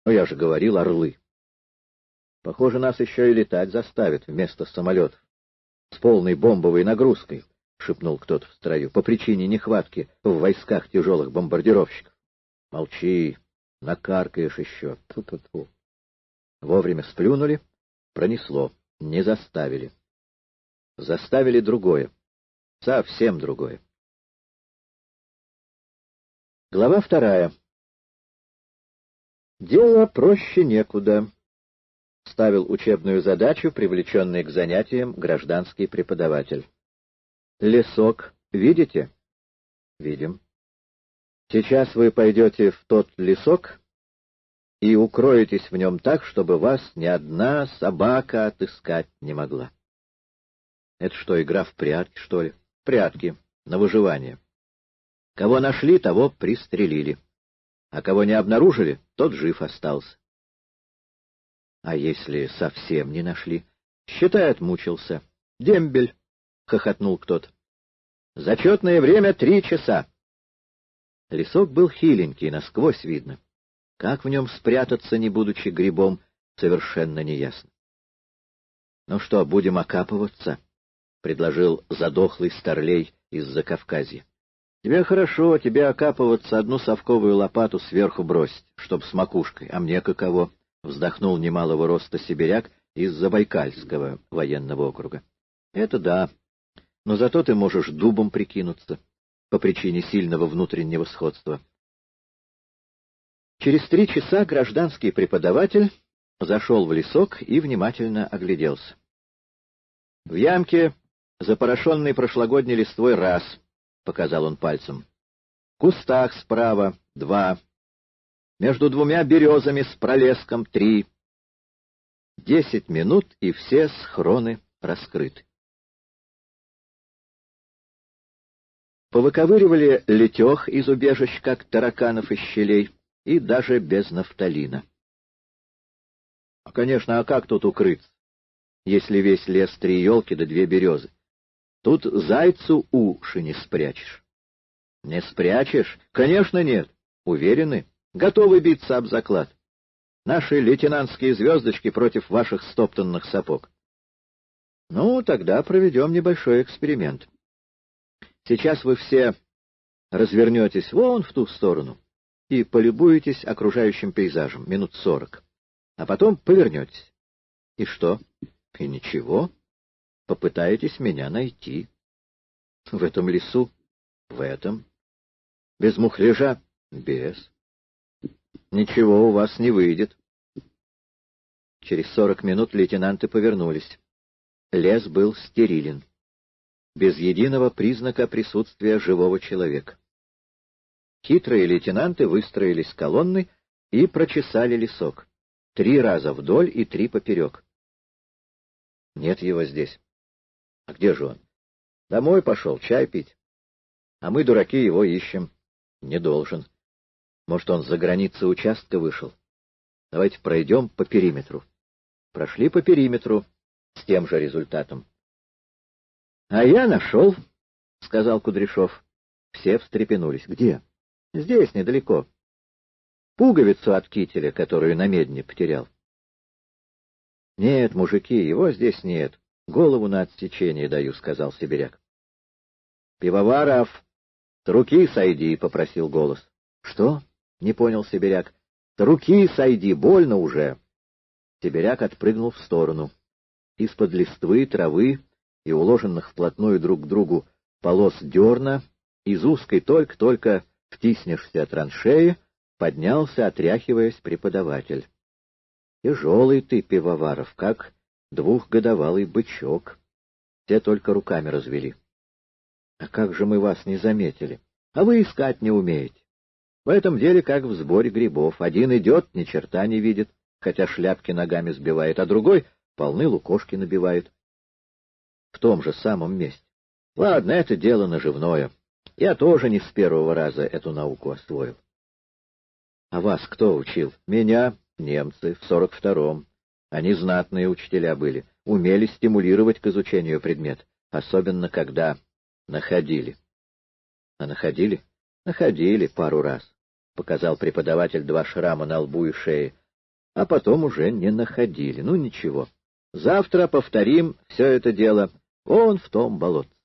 Ну, я же говорил, орлы. Похоже, нас еще и летать заставят вместо самолетов. С полной бомбовой нагрузкой, — шепнул кто-то в строю, — по причине нехватки в войсках тяжелых бомбардировщиков. Молчи, накаркаешь еще. Тьфу-тьфу-тьфу. Вовремя сплюнули, пронесло, не заставили. Заставили другое, совсем другое. Глава 2. Дело проще некуда, — ставил учебную задачу привлеченный к занятиям гражданский преподаватель. Лесок видите? Видим. Сейчас вы пойдете в тот лесок и укроетесь в нем так, чтобы вас ни одна собака отыскать не могла. Это что, игра в прятки, что ли? Прятки, на выживание. Кого нашли, того пристрелили. А кого не обнаружили, тот жив остался. А если совсем не нашли? Считай, отмучился. Дембель, — хохотнул кто-то. Зачетное время 3 часа. Лесок был хиленький, насквозь видно. Как в нем спрятаться, не будучи грибом, совершенно неясно. — Ну что, будем окапываться? — предложил задохлый старлей из Закавказья. — Тебе хорошо, тебе окапываться, одну совковую лопату сверху бросить, чтоб с макушкой, а мне каково? — вздохнул немалого роста сибиряк из Забайкальского военного округа. — Это да, но зато ты можешь дубом прикинуться по причине сильного внутреннего сходства. Через 3 часа гражданский преподаватель зашел в лесок и внимательно огляделся. В ямке, запорошенной прошлогодней листвой, 1, — показал он пальцем. В кустах справа 2. Между 2 березами с пролеском 3. 10 минут, и все схроны раскрыты. Повыковыривали летех из убежищ, как тараканов из щелей, и даже без нафталина. Конечно, а как тут укрыться, если весь лес 3 елки да 2 березы? Тут зайцу уши не спрячешь. Не спрячешь? Конечно, нет. Уверены? Готовы биться об заклад. Наши лейтенантские звездочки против ваших стоптанных сапог. Ну, тогда проведем небольшой эксперимент. Сейчас вы все развернетесь вон в ту сторону и полюбуетесь окружающим пейзажем минут 40, а потом повернетесь. И что? И ничего. Попытаетесь меня найти. В этом лесу? В этом. Без мухляжа? Без. Ничего у вас не выйдет. Через 40 минут лейтенанты повернулись. Лес был стерилен, без единого признака присутствия живого человека. Хитрые лейтенанты выстроились колонной и прочесали лесок. 3 раза вдоль и 3 поперек. Нет его здесь. А где же он? Домой пошел, чай пить. А мы, дураки, его ищем. Не должен. Может, он за границы участка вышел. Давайте пройдем по периметру. Прошли по периметру с тем же результатом. — А я нашел, — сказал Кудряшов. Все встрепенулись. — Где? — Здесь, недалеко. Пуговицу от кителя, которую на медне потерял. — Нет, мужики, его здесь нет. Голову на отсечение даю, — сказал сибиряк. — Пивоваров, с руки сойди, — попросил голос. — Что? — не понял сибиряк. — С руки сойди, больно уже. Сибиряк отпрыгнул в сторону. Из-под листвы, травы и уложенных вплотную друг к другу полос дерна, из узкой только втиснешься траншеи, поднялся, отряхиваясь, преподаватель. — Тяжелый ты, Пивоваров, как 2-годовалый бычок. Те только руками развели. — А как же мы вас не заметили? А вы искать не умеете. В этом деле как в сборе грибов. Один идет, ни черта не видит, хотя шляпки ногами сбивает, а другой полны лукошки набивает. В том же самом месте. Ладно, это дело наживное. Я тоже не с первого раза эту науку освоил. А вас кто учил? Меня, немцы, в 42-м. Они знатные учителя были, умели стимулировать к изучению предмета, особенно когда находили. А находили? Находили пару раз. Показал преподаватель 2 шрама на лбу и шее, а потом уже не находили. Ну, ничего. Завтра повторим все это дело вон в том болотце.